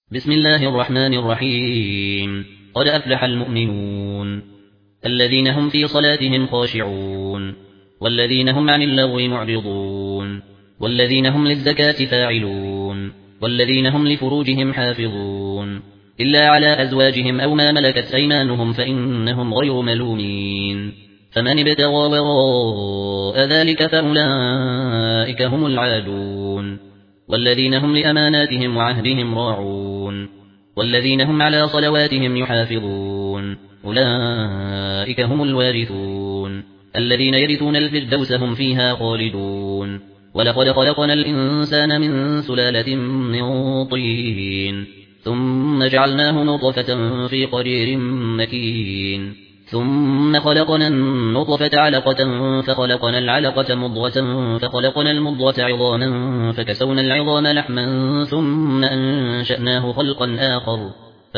بسم الله الرحمن الرحيم. قد أفلح المؤمنون الذين هم في صلاتهم خاشعون والذين هم عن اللغو معرضون والذين هم للزكاة فاعلون والذين هم لفروجهم حافظون إلا على أزواجهم أو ما ملكت أيمانهم فإنهم غير ملومين. فمن ابتغى وراء ذلك فأولئك هم العادون والذين هم لأماناتهم وعهدهم راعون والذين هم على صلواتهم يحافظون أولئك هم الوارثون الذين يرثون الفردوس هم فيها خالدون. ولقد خلقنا الإنسان من سلالة من طين ثم جعلناه نطفة في قرير مكين ثم خلقنا النطفة علقة فخلقنا العلقة مضغة فخلقنا المضغة عظاما فكسونا العظام لحما ثم أنشأناه خلقا آخر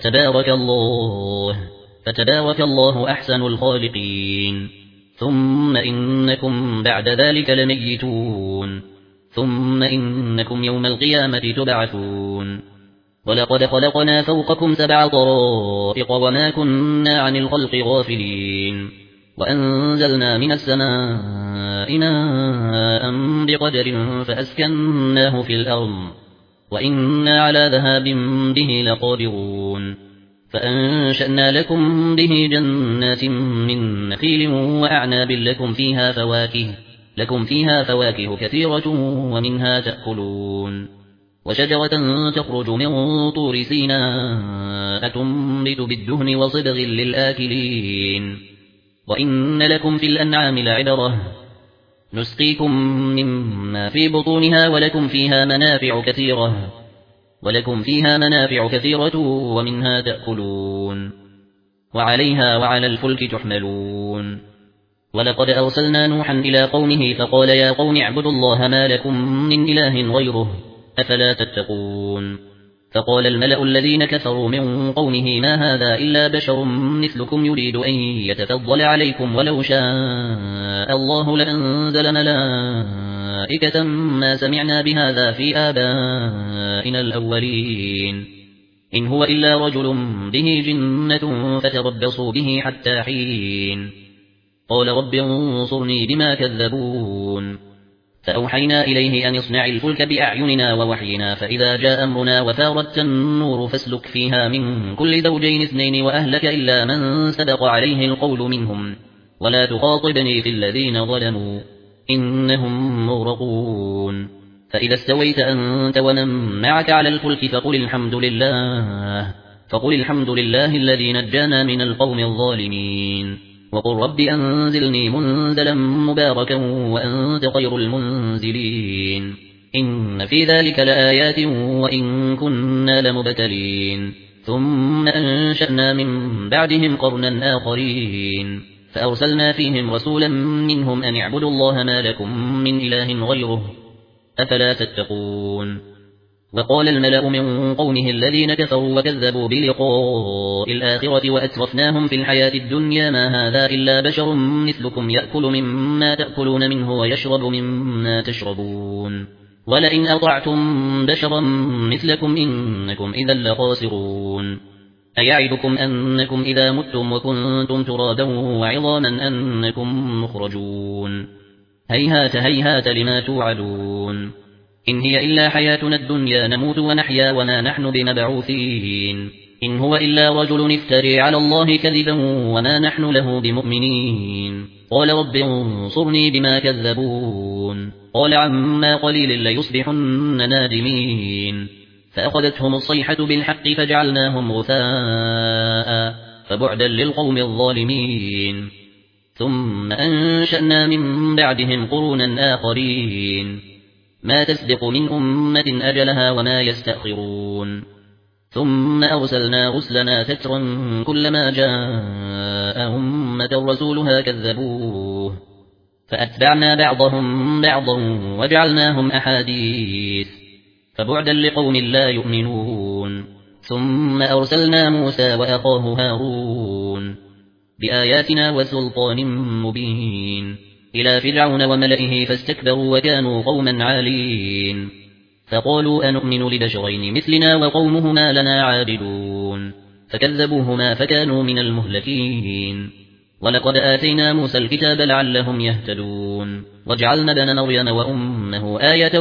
فتبارك الله أحسن الخالقين. ثم إنكم بعد ذلك لميتون ثم إنكم يوم القيامة تبعثون. ولقد خلقنا فوقكم 7 طرائق وما كنا عن الخلق غافلين وأنزلنا من السماء ماء بقدر فأسكناه في الأرض وإنا على ذهاب به لقادرون. فأنشأنا لكم به جنات من نخيل وأعناب لكم فيها فواكه كثيرة ومنها تأكلون. وشجرة تخرج من طور سيناء تنبت بالدهن وصبغ للآكلين. وإن لكم في الأنعام لعبرة نسقيكم مما في بطونها ولكم فيها منافع كثيرة ومنها تأكلون وعليها وعلى الفلك تحملون. ولقد أرسلنا نوحا إلى قومه فقال يا قوم اعبدوا الله ما لكم من إله غيره أفلا تتقون. فقال الملأ الذين كفروا من قومه ما هذا إلا بشر مثلكم يريد أن يتفضل عليكم ولو شاء الله لأنزل ملائكة ما سمعنا بهذا في آبائنا الأولين إن هو إلا رجل به جنة فتربصوا به حتى حين. قال رب انصرني بما كذبون. فأوحينا إليه أن يصنع الفلك بأعيننا ووحينا فإذا جاء أمرنا وفارت النور فاسلك فيها من كل زوجين 2 وأهلك إلا من سبق عليه القول منهم ولا تخاطبني في الذين ظلموا إنهم مغرقون. فإذا استويت أنت ومن معك على الفلك فقل الحمد لله الذي نجانا من القوم الظالمين وقل رب أنزلني منزلا مباركا وأنت خير المنزلين. إن في ذلك لآيات وإن كنا لمبتلين. ثم أنشأنا من بعدهم قرنا آخرين فأرسلنا فيهم رسولا منهم أن اعبدوا الله ما لكم من إله غيره أفلا تتقون. وقال الملأ من قومه الذين كفروا وكذبوا بلقاء الآخرة وأترفناهم في الحياة الدنيا ما هذا إلا بشر مثلكم يأكل مما تأكلون منه ويشرب مما تشربون ولئن أطعتم بشرا مثلكم إنكم إذا لخاسرون. أيعدكم أنكم إذا متم وكنتم ترابا وعظاما أنكم مخرجون هيهات هيهات لما توعدون. إن هي إلا حياتنا الدنيا نموت ونحيا وما نحن بمبعوثين إن هو إلا رجل افتري على الله كذبا وما نحن له بمؤمنين. قال رب انصرني بما كذبون. قال عما قليل ليصبحن نادمين. فأخذتهم الصيحة بالحق فجعلناهم غثاء فبعدا للقوم الظالمين. ثم أنشأنا من بعدهم قرونا آخرين ما تسبق من أمة أجلها وما يستأخرون. ثم أرسلنا رسلنا تترا كلما جاء أمة رسولها كذبوه فأتبعنا بعضهم بعضا وجعلناهم أحاديث فبعدا لقوم لا يؤمنون. ثم أرسلنا موسى وأخاه هارون بآياتنا وسلطان مبين إلى فرعون وملئه فاستكبروا وكانوا قوما عالين. فقالوا أنؤمن لبشرين مثلنا وقومهما لنا عابدون فكذبوهما فكانوا من المهلكين ولقد آتينا موسى الكتاب لعلهم يهتدون وجعلنا ابن مريم وأمه آية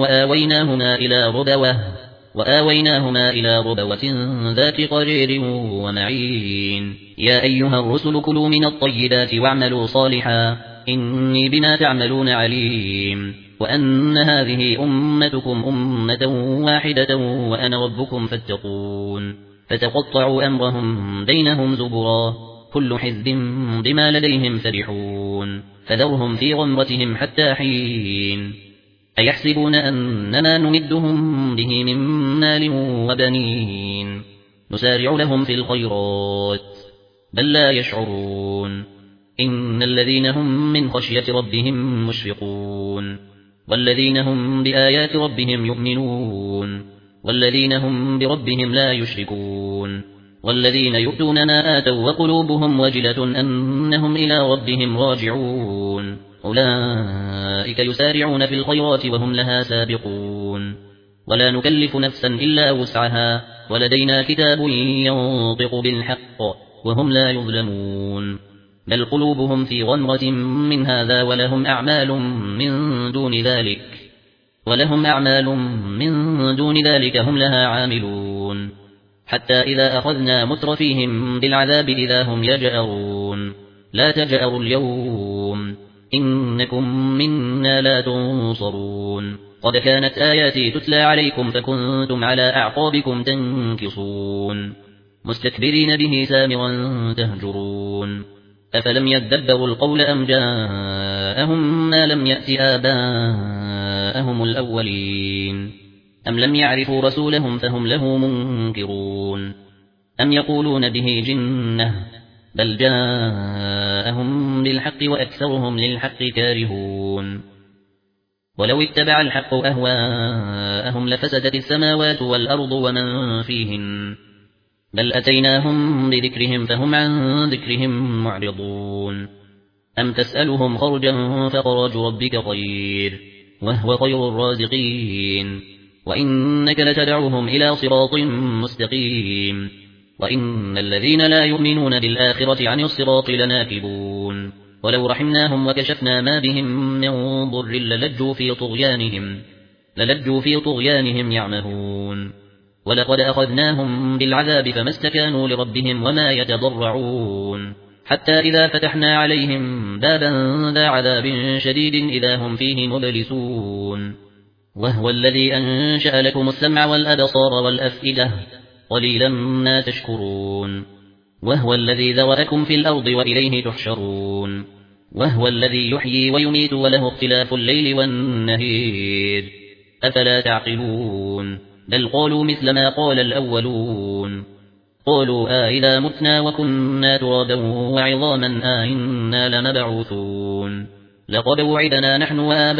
وآويناهما إلى ربوة ذات قرير ومعين يا أيها الرسل كلوا من الطيبات واعملوا صالحا إني بما تعملون عليم وأن هذه أمتكم أمة واحدة وأنا ربكم فاتقون فتقطعوا أمرهم بينهم زبرا كل حزب بما لديهم فرحون فذرهم في غمرتهم حتى حين أيحسبون أنما نمدهم به من مال وبنين نسارع لهم في الخيرات بل لا يشعرون إن الذين هم من خشية ربهم مشفقون والذين هم بآيات ربهم يؤمنون والذين هم بربهم لا يشركون والذين يؤتون ما آتوا وقلوبهم وجلة أنهم إلى ربهم راجعون أولئك يسارعون في الخيرات وهم لها سابقون ولا نكلف نفسا إلا وسعها ولدينا كتاب ينطق بالحق وهم لا يظلمون بل قلوبهم في غمرة من هذا ولهم أعمال من دون ذلك هم لها عاملون حتى إذا أخذنا مترفيهم بالعذاب إذا هم يجأرون لا تجأروا اليوم إنكم منا لا تنصرون قد كانت آياتي تتلى عليكم فكنتم على أعقابكم تنكصون مستكبرين به سامرا تهجرون أفلم يدبروا القول أم جاءهم ما لم يأت آباءهم الأولين أم لم يعرفوا رسولهم فهم له منكرون أم يقولون به جنة بل جاءهم بالحق وأكثرهم للحق كارهون ولو اتبع الحق أهواءهم لفسدت السماوات والأرض ومن فيهن بل أتيناهم بذكرهم فهم عن ذكرهم معرضون أم تسألهم خرجا فخرج ربك خير وهو خير الرازقين وإنك لتدعوهم إلى صراط مستقيم وإن الذين لا يؤمنون بالآخرة عن الصراط لناكبون ولو رحمناهم وكشفنا ما بهم من ضر للجوا في طغيانهم يعمهون ولقد أخذناهم بالعذاب فما استكانوا لربهم وما يتضرعون حتى إذا فتحنا عليهم بابا ذا عذاب شديد إذا هم فيه مبلسون وهو الذي أنشأ لكم السمع والأبصار والأفئدة قليلا ما تشكرون وهو الذي ذرأكم في الأرض وإليه تحشرون وهو الذي يحيي ويميت وله اختلاف الليل والنهار أفلا تعقلون بل قالوا مثل ما قال الأولون قالوا إذا متنا وكنا ترابا وعظاما إنا لمبعوثون لقد وعدنا نحن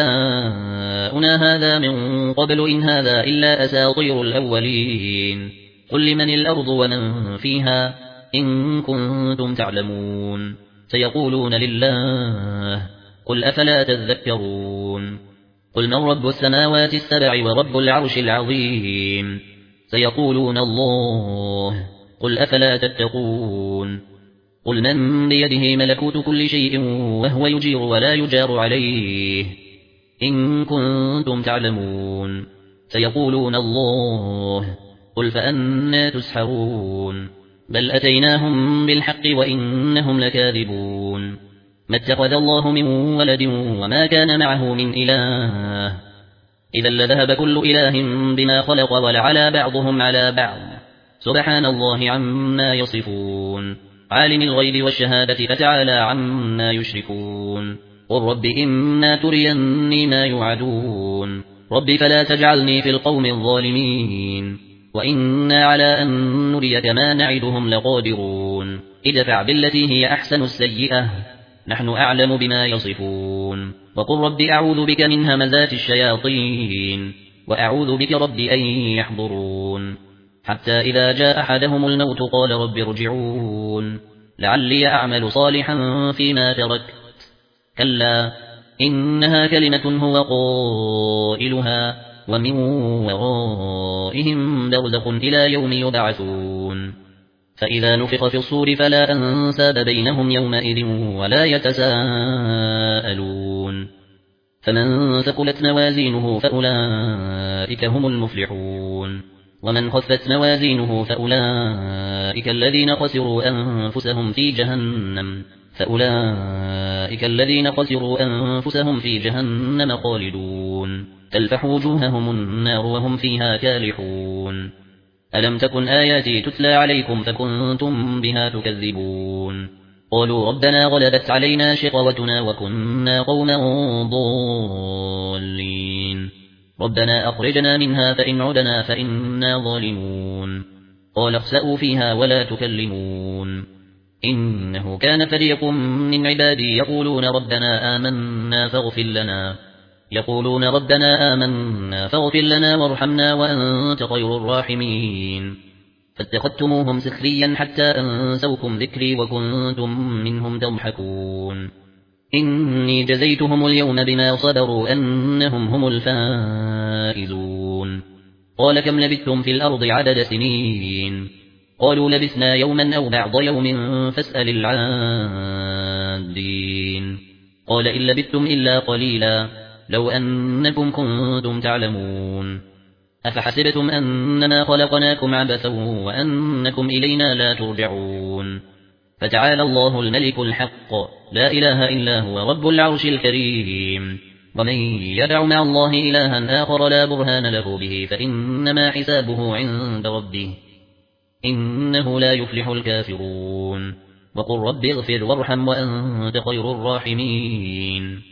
وآباؤنا هذا من قبل إن هذا إلا أساطير الأولين قل لمن الأرض ومن فيها إن كنتم تعلمون سيقولون لله قل أفلا تذكرون قل من رب السماوات السبع ورب العرش العظيم سيقولون الله قل أفلا تتقون قل من بيده ملكوت كل شيء وهو يجير ولا يجار عليه إن كنتم تعلمون سيقولون الله قل فأنى تسحرون بل أتيناهم بالحق وإنهم لكاذبون ما اتخذ الله من ولد وما كان معه من إله إذا لذهب كل إله بما خلق ولعلى بعضهم على بعض سبحان الله عما يصفون عالم الغيب والشهادة فتعالى عما يشركون قل رب إما تريني ما يوعدون رب فلا تجعلني في القوم الظالمين وإنا على أن نريك ما نعدهم لقادرون ادفع بالتي هي أحسن السيئة نحن أعلم بما يصفون وقل رب أعوذ بك من همزات الشياطين وأعوذ بك رب أن يحضرون حتى إذا جاء أحدهم الموت قال رب ارجعون لعلي أعمل صالحا فيما تركت كلا إنها كلمة هو قائلها ومن ورائهم برزخ إلى يوم يبعثون فإذا نفخ في الصور فلا أنساب بينهم يومئذ ولا يتساءلون فمن ثقلت موازينه فأولئك هم المفلحون ومن خفت موازينه فأولئك الذين خسروا أنفسهم في جهنم خالدون تلفح وجوههم النار وهم فيها كالحون ألم تكن آياتي تتلى عليكم فكنتم بها تكذبون قالوا ربنا غلبت علينا شقوتنا وكنا قوما ضالين ربنا أخرجنا منها فإن عدنا فإنا ظالمون قال اخسأوا فيها ولا تكلمون إنه كان فريق من عبادي يقولون ربنا آمنا فاغفر لنا وارحمنا وأنت خير الراحمين فاتخذتموهم سخريا حتى أنسوكم ذكري وكنتم منهم تضحكون إني جزيتهم اليوم بما صبروا أنهم هم الفائزون قال كم لبثتم في الأرض عدد سنين قالوا لبثنا يوما أو بعض يوم فاسأل العادين قال إن لبثتم إلا قليلا لو أنكم كنتم تعلمون أفحسبتم أنما خلقناكم عبثا وأنكم إلينا لا ترجعون فتعالى الله الملك الحق لا إله إلا هو رب العرش الكريم ومن يدع مع الله إلها آخر لا برهان له به فإنما حسابه عند ربه إنه لا يفلح الكافرون وقل رب اغفر وارحم وأنت خير الراحمين